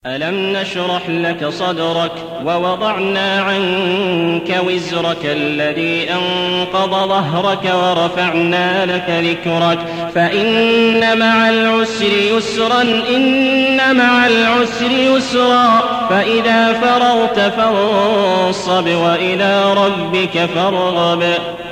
ألم نشرح لك صدرك ووضعنا عنك وزرك الذي أنقض ظهرك ورفعنا لك ذكرك فإن مع العسر يسرا إن مع العسر يسرا فإذا فرغت فانصب وإلى ربك فارغب